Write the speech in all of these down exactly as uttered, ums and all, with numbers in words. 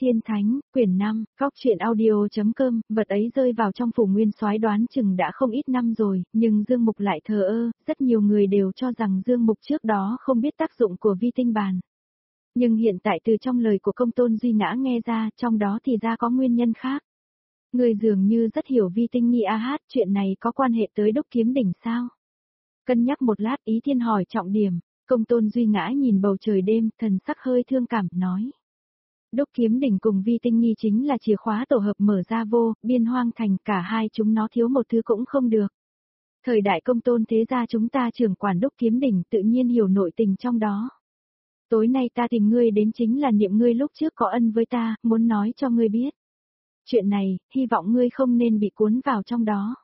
Tiên Thánh, quyển năm, Cóc truyện audio.com, vật ấy rơi vào trong phủ nguyên soái đoán chừng đã không ít năm rồi, nhưng Dương Mục lại thờ ơ, rất nhiều người đều cho rằng Dương Mục trước đó không biết tác dụng của vi tinh bàn. Nhưng hiện tại từ trong lời của Công Tôn Duy Ngã nghe ra, trong đó thì ra có nguyên nhân khác. Người dường như rất hiểu vi tinh nghi a hát, chuyện này có quan hệ tới Đúc Kiếm Đỉnh sao? Cân nhắc một lát Ý Thiên hỏi trọng điểm, Công Tôn Duy Ngã nhìn bầu trời đêm, thần sắc hơi thương cảm, nói. Đúc Kiếm Đỉnh cùng vi tinh nghi chính là chìa khóa tổ hợp mở ra vô, biên hoang thành, cả hai chúng nó thiếu một thứ cũng không được. Thời đại Công Tôn thế gia chúng ta trưởng quản Đúc Kiếm Đỉnh tự nhiên hiểu nội tình trong đó. Tối nay ta tìm ngươi đến chính là niệm ngươi lúc trước có ân với ta, muốn nói cho ngươi biết. Chuyện này, hy vọng ngươi không nên bị cuốn vào trong đó.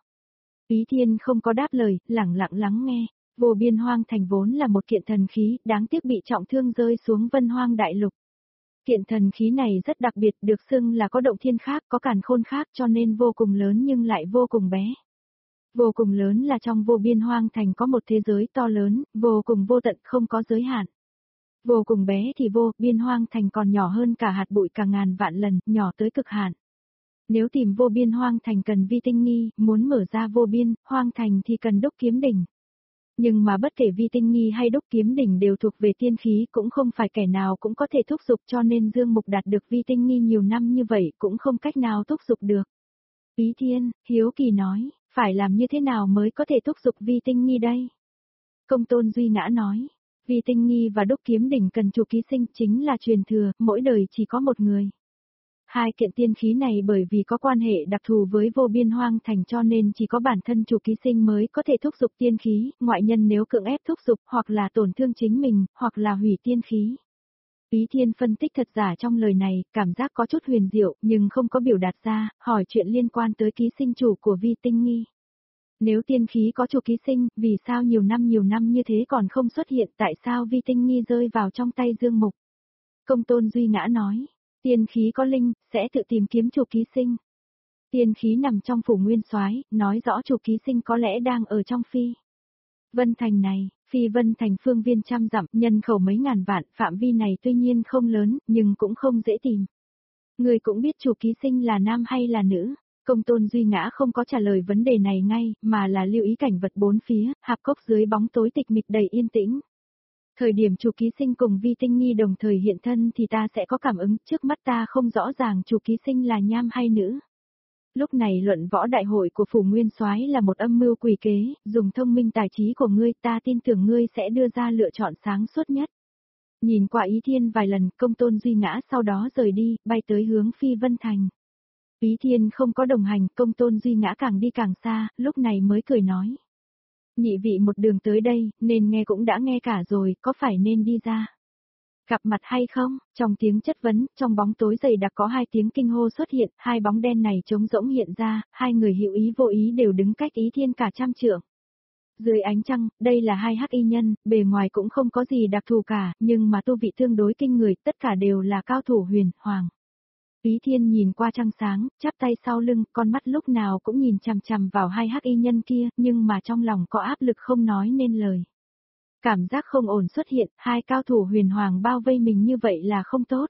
Ý Thiên không có đáp lời, lẳng lặng lắng nghe. Vô biên hoang thành vốn là một kiện thần khí, đáng tiếc bị trọng thương rơi xuống vân hoang đại lục. Kiện thần khí này rất đặc biệt, được xưng là có động thiên khác, có càn khôn khác, cho nên vô cùng lớn nhưng lại vô cùng bé. Vô cùng lớn là trong vô biên hoang thành có một thế giới to lớn, vô cùng vô tận không có giới hạn. Vô cùng bé thì vô, biên hoang thành còn nhỏ hơn cả hạt bụi cả ngàn vạn lần, nhỏ tới cực hạn. Nếu tìm vô biên hoang thành cần vi tinh nghi, muốn mở ra vô biên, hoang thành thì cần Đúc Kiếm Đỉnh. Nhưng mà bất kể vi tinh nghi hay Đúc Kiếm Đỉnh đều thuộc về tiên khí, cũng không phải kẻ nào cũng có thể thúc giục, cho nên Dương Mục đạt được vi tinh nghi nhiều năm như vậy cũng không cách nào thúc giục được. Ý Thiên, hiếu kỳ nói, phải làm như thế nào mới có thể thúc giục vi tinh nghi đây? Công Tôn Duy Ngã nói, vi tinh nghi và Đúc Kiếm Đỉnh cần chủ ký sinh, chính là truyền thừa, mỗi đời chỉ có một người. Hai kiện tiên khí này bởi vì có quan hệ đặc thù với vô biên hoang thành cho nên chỉ có bản thân chủ ký sinh mới có thể thúc giục tiên khí, ngoại nhân nếu cưỡng ép thúc giục hoặc là tổn thương chính mình, hoặc là hủy tiên khí. Ý Thiên phân tích thật giả trong lời này, cảm giác có chút huyền diệu nhưng không có biểu đạt ra, hỏi chuyện liên quan tới ký sinh chủ của vi tinh nghi. Nếu tiên khí có chủ ký sinh, vì sao nhiều năm nhiều năm như thế còn không xuất hiện, tại sao vi tinh nghi rơi vào trong tay Dương Mục? Công Tôn Duy Ngã nói. Tiên khí có linh, sẽ tự tìm kiếm chủ ký sinh. Tiên khí nằm trong phủ nguyên soái, nói rõ chủ ký sinh có lẽ đang ở trong Phi Vân Thành này. Phi Vân Thành phương viên trăm dặm, nhân khẩu mấy ngàn vạn, phạm vi này tuy nhiên không lớn, nhưng cũng không dễ tìm. Người cũng biết chủ ký sinh là nam hay là nữ. Công Tôn Duy Ngã không có trả lời vấn đề này ngay, mà là lưu ý cảnh vật bốn phía, hạp cốc dưới bóng tối tịch mịch đầy yên tĩnh. Thời điểm chủ ký sinh cùng vi tinh nghi đồng thời hiện thân thì ta sẽ có cảm ứng, trước mắt ta không rõ ràng chủ ký sinh là nam hay nữ. Lúc này luận võ đại hội của phủ nguyên soái là một âm mưu quỷ kế, dùng thông minh tài trí của ngươi, ta tin tưởng ngươi sẽ đưa ra lựa chọn sáng suốt nhất. Nhìn qua Ý Thiên vài lần, Công Tôn Duy Ngã sau đó rời đi, bay tới hướng Phi Vân Thành. Ý Thiên không có đồng hành, Công Tôn Duy Ngã càng đi càng xa, lúc này mới cười nói. Nhị vị một đường tới đây, nên nghe cũng đã nghe cả rồi, có phải nên đi ra? Gặp mặt hay không? Trong tiếng chất vấn, trong bóng tối dày đặc có hai tiếng kinh hô xuất hiện, hai bóng đen này trống rỗng hiện ra, hai người hữu ý vô ý đều đứng cách Ý Thiên cả trăm trượng. Dưới ánh trăng, đây là hai hắc y nhân, bề ngoài cũng không có gì đặc thù cả, nhưng mà tu vị tương đối kinh người, tất cả đều là cao thủ huyền, hoàng. Ý Thiên nhìn qua trăng sáng, chắp tay sau lưng, con mắt lúc nào cũng nhìn chằm chằm vào hai hắc y nhân kia, nhưng mà trong lòng có áp lực không nói nên lời. Cảm giác không ổn xuất hiện, hai cao thủ huyền hoàng bao vây mình như vậy là không tốt.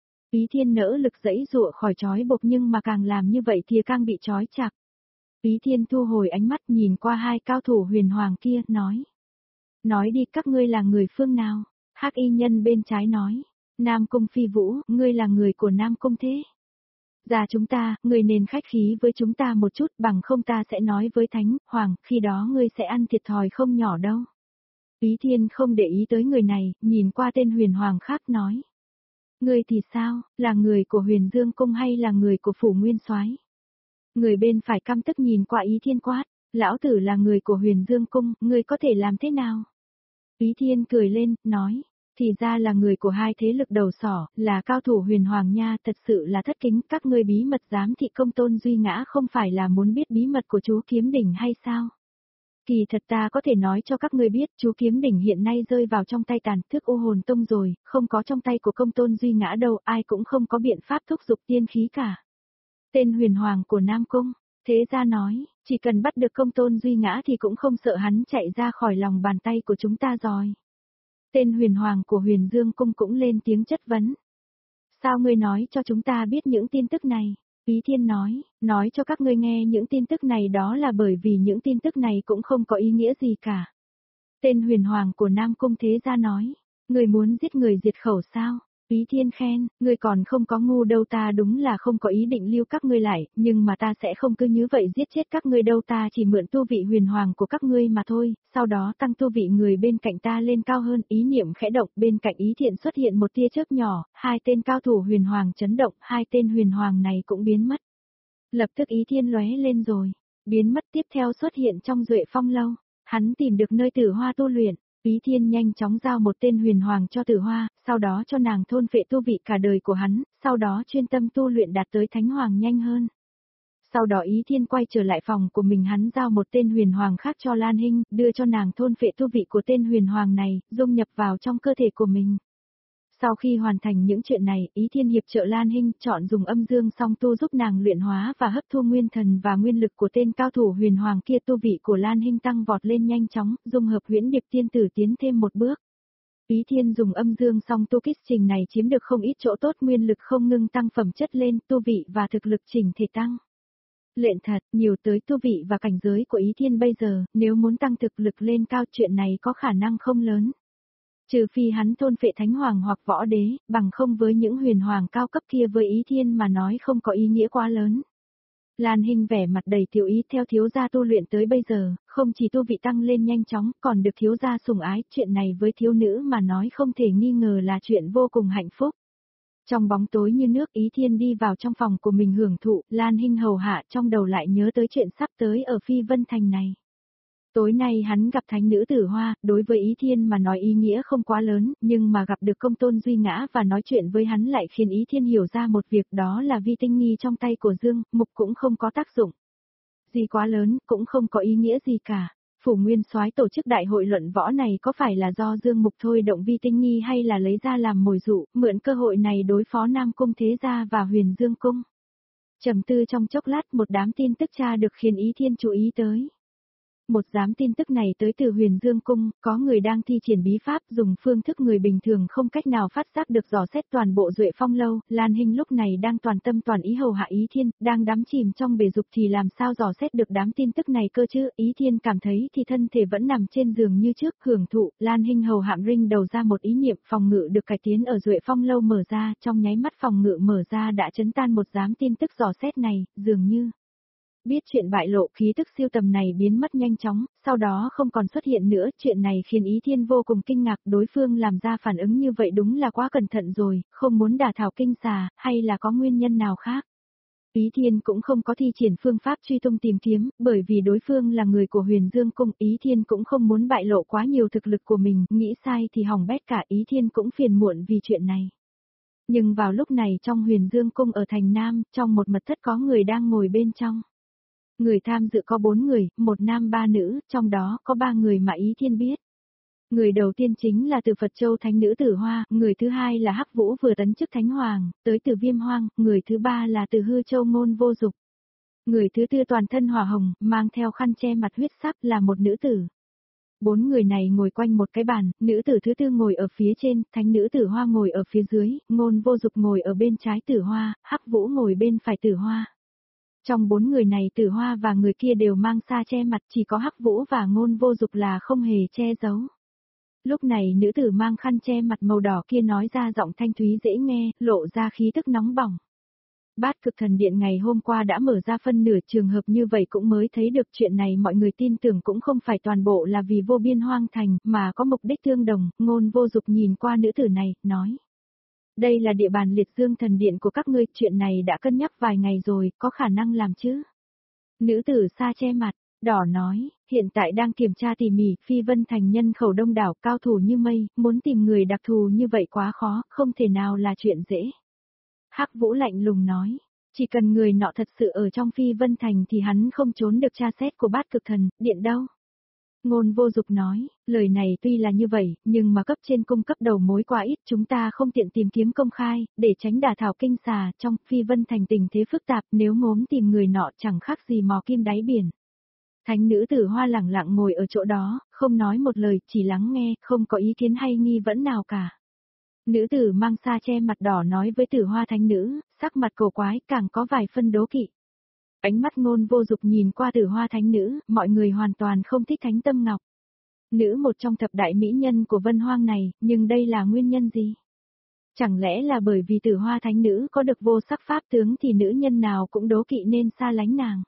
Ý Thiên nỡ lực giãy giụa khỏi trói buộc nhưng mà càng làm như vậy thì càng bị trói chặt. Ý Thiên thu hồi ánh mắt nhìn qua hai cao thủ huyền hoàng kia, nói. Nói đi, các ngươi là người phương nào? Hắc y nhân bên trái nói. Nam Cung Phi Vũ, ngươi là người của Nam Cung thế? Dạ chúng ta, ngươi nên khách khí với chúng ta một chút, bằng không ta sẽ nói với Thánh, Hoàng, khi đó ngươi sẽ ăn thiệt thòi không nhỏ đâu. Ý Thiên không để ý tới người này, nhìn qua tên huyền hoàng khác nói. Ngươi thì sao, là người của Huyền Dương Cung hay là người của Phủ Nguyên Soái? Người bên phải căm tức nhìn qua Ý Thiên quát, lão tử là người của Huyền Dương Cung, ngươi có thể làm thế nào? Ý Thiên cười lên, nói. Thì ra là người của hai thế lực đầu sỏ, là cao thủ huyền hoàng nha, thật sự là thất kính, các ngươi bí mật giám thị Công Tôn Duy Ngã không phải là muốn biết bí mật của chú Kiếm Đỉnh hay sao? Kỳ thật ta có thể nói cho các ngươi biết, chú Kiếm Đỉnh hiện nay rơi vào trong tay Tàn Thức U Hồn Tông rồi, không có trong tay của Công Tôn Duy Ngã đâu, ai cũng không có biện pháp thúc giục tiên khí cả. Tên huyền hoàng của Nam Cung, thế ra nói, chỉ cần bắt được Công Tôn Duy Ngã thì cũng không sợ hắn chạy ra khỏi lòng bàn tay của chúng ta rồi. Tên huyền hoàng của Huyền Dương Cung cũng lên tiếng chất vấn. Sao ngươi nói cho chúng ta biết những tin tức này? Ý Thiên nói, nói cho các ngươi nghe những tin tức này đó là bởi vì những tin tức này cũng không có ý nghĩa gì cả. Tên huyền hoàng của Nam Cung Thế Gia nói, người muốn giết người diệt khẩu sao? Ý Thiên khen, ngươi còn không có ngu đâu, ta đúng là không có ý định lưu các ngươi lại, nhưng mà ta sẽ không cứ như vậy giết chết các ngươi đâu, ta chỉ mượn tu vị huyền hoàng của các ngươi mà thôi, sau đó tăng tu vị người bên cạnh ta lên cao hơn. Ý niệm khẽ động, bên cạnh Ý Thiện xuất hiện một tia chớp nhỏ, hai tên cao thủ huyền hoàng chấn động, hai tên huyền hoàng này cũng biến mất. Lập tức Ý Thiên lóe lên rồi, biến mất, tiếp theo xuất hiện trong Duệ Phong lâu, hắn tìm được nơi Tử Hoa tu luyện. Ý Thiên nhanh chóng giao một tên huyền hoàng cho Tử Hoa, sau đó cho nàng thôn phệ tu vị cả đời của hắn, sau đó chuyên tâm tu luyện đạt tới thánh hoàng nhanh hơn. Sau đó Ý Thiên quay trở lại phòng của mình, hắn giao một tên huyền hoàng khác cho Lan Hinh, đưa cho nàng thôn phệ tu vị của tên huyền hoàng này, dung nhập vào trong cơ thể của mình. Sau khi hoàn thành những chuyện này, Ý Thiên hiệp trợ Lan Hinh chọn dùng âm dương song tu giúp nàng luyện hóa và hấp thu nguyên thần và nguyên lực của tên cao thủ huyền hoàng kia. Tu vị của Lan Hinh tăng vọt lên nhanh chóng, dung hợp huyễn điệp tiên tử tiến thêm một bước. Ý Thiên dùng âm dương song tu kích trình này chiếm được không ít chỗ tốt, nguyên lực không ngừng tăng phẩm chất lên, tu vị và thực lực chỉnh thể tăng. Luyện thật, nhiều tới tu vị và cảnh giới của Ý Thiên bây giờ, nếu muốn tăng thực lực lên cao, chuyện này có khả năng không lớn. Trừ phi hắn thôn phệ thánh hoàng hoặc võ đế, bằng không với những huyền hoàng cao cấp kia với Ý Thiên mà nói không có ý nghĩa quá lớn. Lan Hinh vẻ mặt đầy tiểu ý, theo thiếu gia tu luyện tới bây giờ, không chỉ tu vị tăng lên nhanh chóng, còn được thiếu gia sủng ái, chuyện này với thiếu nữ mà nói không thể nghi ngờ là chuyện vô cùng hạnh phúc. Trong bóng tối như nước, Ý Thiên đi vào trong phòng của mình hưởng thụ, Lan Hinh hầu hạ, trong đầu lại nhớ tới chuyện sắp tới ở Phi Vân Thành này. Tối nay hắn gặp thánh nữ Tử Hoa, đối với Ý Thiên mà nói ý nghĩa không quá lớn, nhưng mà gặp được công tôn Duy Ngã và nói chuyện với hắn lại khiến Ý Thiên hiểu ra một việc, đó là vi tinh nghi trong tay của Dương Mục cũng không có tác dụng gì quá lớn, cũng không có ý nghĩa gì cả. Phủ Nguyên Soái tổ chức đại hội luận võ này có phải là do Dương Mục thôi động vi tinh nghi hay là lấy ra làm mồi dụ, mượn cơ hội này đối phó Nam Cung Thế Gia và Huyền Dương Cung? Trầm tư trong chốc lát, một đám tin tức tra được khiến Ý Thiên chú ý tới. Một giám tin tức này tới từ Huyền Dương Cung, có người đang thi triển bí pháp dùng phương thức người bình thường không cách nào phát giác được dò xét toàn bộ Duệ Phong lâu. Lan Hinh lúc này đang toàn tâm toàn ý hầu hạ Ý Thiên, đang đắm chìm trong bể dục thì làm sao dò xét được đám tin tức này cơ chứ? Ý Thiên cảm thấy thì thân thể vẫn nằm trên giường như trước, hưởng thụ. Lan Hinh hầu hạm rinh đầu ra một ý niệm, phòng ngự được cải tiến ở Duệ Phong lâu mở ra, trong nháy mắt phòng ngự mở ra đã chấn tan một giám tin tức dò xét này, dường như biết chuyện bại lộ, khí tức siêu tầm này biến mất nhanh chóng, sau đó không còn xuất hiện nữa. Chuyện này khiến Ý Thiên vô cùng kinh ngạc, đối phương làm ra phản ứng như vậy đúng là quá cẩn thận rồi, không muốn đả thảo kinh xà, hay là có nguyên nhân nào khác. Ý Thiên cũng không có thi triển phương pháp truy tung tìm kiếm, bởi vì đối phương là người của Huyền Dương Cung. Ý Thiên cũng không muốn bại lộ quá nhiều thực lực của mình, nghĩ sai thì hỏng bét cả. Ý Thiên cũng phiền muộn vì chuyện này. Nhưng vào lúc này trong Huyền Dương Cung ở thành Nam, trong một mật thất có người đang ngồi bên trong. Người tham dự có bốn người, một nam ba nữ, trong đó có ba người mà Ý Thiên biết. Người đầu tiên chính là từ Phật Châu Thánh nữ Tử Hoa, người thứ hai là Hắc Vũ vừa tấn chức Thánh Hoàng, tới từ Viêm Hoang, người thứ ba là từ Hư Châu Ngôn Vô Dục. Người thứ tư toàn thân hỏa hồng, mang theo khăn che mặt huyết sắc là một nữ tử. Bốn người này ngồi quanh một cái bàn, nữ tử thứ tư ngồi ở phía trên, Thánh nữ Tử Hoa ngồi ở phía dưới, Ngôn Vô Dục ngồi ở bên trái Tử Hoa, Hắc Vũ ngồi bên phải Tử Hoa. Trong bốn người này Tử Hoa và người kia đều mang sa che mặt, chỉ có Hắc Vũ và Ngôn Vô Dục là không hề che giấu. Lúc này nữ tử mang khăn che mặt màu đỏ kia nói ra giọng thanh thúy dễ nghe, lộ ra khí tức nóng bỏng. Bát Cực Thần Điện ngày hôm qua đã mở ra phân nửa, trường hợp như vậy cũng mới thấy được chuyện này mọi người tin tưởng cũng không phải toàn bộ là vì vô biên hoang thành, mà có mục đích tương đồng. Ngôn Vô Dục nhìn qua nữ tử này, nói. Đây là địa bàn Liệt Dương Thần Điện của các ngươi, chuyện này đã cân nhắc vài ngày rồi, có khả năng làm chứ? Nữ tử sa che mặt, đỏ nói, hiện tại đang kiểm tra tỉ mỉ, Phi Vân Thành nhân khẩu đông đảo, cao thủ như mây, muốn tìm người đặc thù như vậy quá khó, không thể nào là chuyện dễ. Hắc Vũ lạnh lùng nói, chỉ cần người nọ thật sự ở trong Phi Vân Thành thì hắn không trốn được tra xét của Bát Cực Thần Điện đâu. Ngôn Vô Dục nói, lời này tuy là như vậy, nhưng mà cấp trên cung cấp đầu mối quá ít, chúng ta không tiện tìm kiếm công khai, để tránh đả thảo kinh xà. Trong Phi Vân Thành tình thế phức tạp, nếu ngốm tìm người nọ chẳng khác gì mò kim đáy biển. Thánh nữ Tử Hoa lẳng lặng ngồi ở chỗ đó, không nói một lời, chỉ lắng nghe, không có ý kiến hay nghi vấn nào cả. Nữ tử mang sa che mặt đỏ nói với Tử Hoa thánh nữ, sắc mặt cổ quái càng có vài phân đố kỵ. Ánh mắt Ngôn Vô Dục nhìn qua Tử Hoa thánh nữ, mọi người hoàn toàn không thích Thánh Tâm Ngọc. Nữ một trong thập đại mỹ nhân của Vân Hoang này, nhưng đây là nguyên nhân gì? Chẳng lẽ là bởi vì Tử Hoa thánh nữ có được vô sắc pháp tướng thì nữ nhân nào cũng đố kỵ nên xa lánh nàng.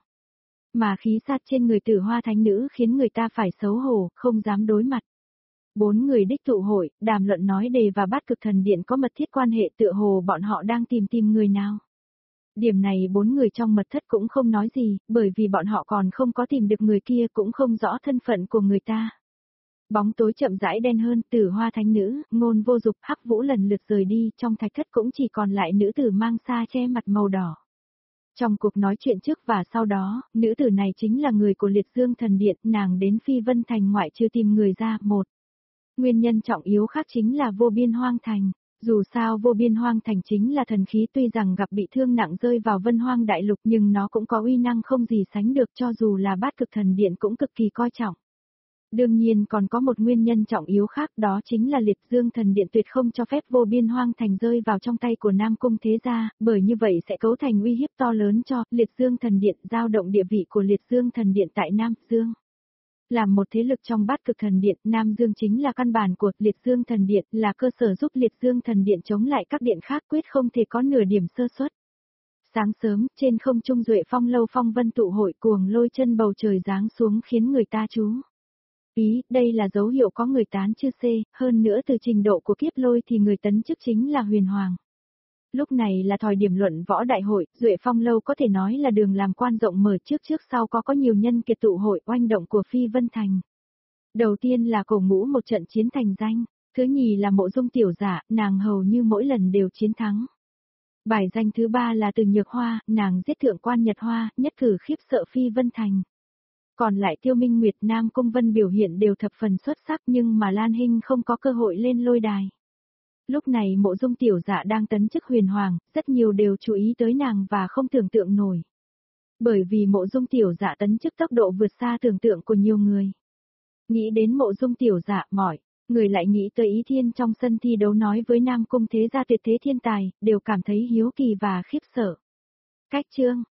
Mà khí sát trên người Tử Hoa thánh nữ khiến người ta phải xấu hổ, không dám đối mặt. Bốn người đích tụ hội, đàm luận nói đề và Bát Cực Thần Điện có mật thiết quan hệ, tựa hồ bọn họ đang tìm tìm người nào. Điểm này bốn người trong mật thất cũng không nói gì, bởi vì bọn họ còn không có tìm được người kia, cũng không rõ thân phận của người ta. Bóng tối chậm rãi đen hơn, Tử Hoa thánh nữ, Ngôn Vô Dục, Hắc Vũ lần lượt rời đi, trong thạch thất cũng chỉ còn lại nữ tử mang sa che mặt màu đỏ. Trong cuộc nói chuyện trước và sau đó, nữ tử này chính là người của Liệt Dương Thần Điện, nàng đến Phi Vân Thành ngoại trừ tìm người ra, một. Nguyên nhân trọng yếu khác chính là Vô Biên Hoang Thành. Dù sao Vô Biên Hoang Thành chính là thần khí, tuy rằng gặp bị thương nặng rơi vào Vân Hoang Đại Lục nhưng nó cũng có uy năng không gì sánh được, cho dù là Bát Cực Thần Điện cũng cực kỳ coi trọng. Đương nhiên còn có một nguyên nhân trọng yếu khác, đó chính là Liệt Dương Thần Điện tuyệt không cho phép Vô Biên Hoang Thành rơi vào trong tay của Nam Cung Thế Gia, bởi như vậy sẽ cấu thành uy hiếp to lớn cho Liệt Dương Thần Điện, dao động địa vị của Liệt Dương Thần Điện tại Nam Dương. Làm một thế lực trong Bát Cực Thần Điện, Nam Dương chính là căn bản của Liệt Dương Thần Điện, là cơ sở giúp Liệt Dương Thần Điện chống lại các điện khác, quyết không thể có nửa điểm sơ suất. Sáng sớm, trên không trung Duệ Phong lâu phong vân tụ hội, cuồng lôi chân bầu trời giáng xuống khiến người ta chú ý, đây là dấu hiệu có người tán chư xê, hơn nữa từ trình độ của kiếp lôi thì người tấn chức chính là Huyền Hoàng. Lúc này là thời điểm luận võ đại hội, Duệ Phong lâu có thể nói là đường làm quan rộng mở, trước trước sau có có nhiều nhân kiệt tụ hội, oanh động của Phi Vân Thành. Đầu tiên là cổ ngũ một trận chiến thành danh, thứ nhì là Mộ Dung tiểu giả, nàng hầu như mỗi lần đều chiến thắng. Bài danh thứ ba là Từ Nhược Hoa, nàng giết thượng quan Nhật Hoa, nhất cử khiếp sợ Phi Vân Thành. Còn lại Tiêu Minh Nguyệt, Nam Cung Vân biểu hiện đều thập phần xuất sắc, nhưng mà Lan Hinh không có cơ hội lên lôi đài. Lúc này Mộ Dung tiểu dạ đang tấn chức Huyền Hoàng, rất nhiều đều chú ý tới nàng và không tưởng tượng nổi. Bởi vì Mộ Dung tiểu dạ tấn chức tốc độ vượt xa tưởng tượng của nhiều người. Nghĩ đến Mộ Dung tiểu dạ, mọi người lại nghĩ tới Ý Thiên trong sân thi đấu nói với Nam Cung Thế Gia tuyệt thế thiên tài, đều cảm thấy hiếu kỳ và khiếp sợ. Cách chương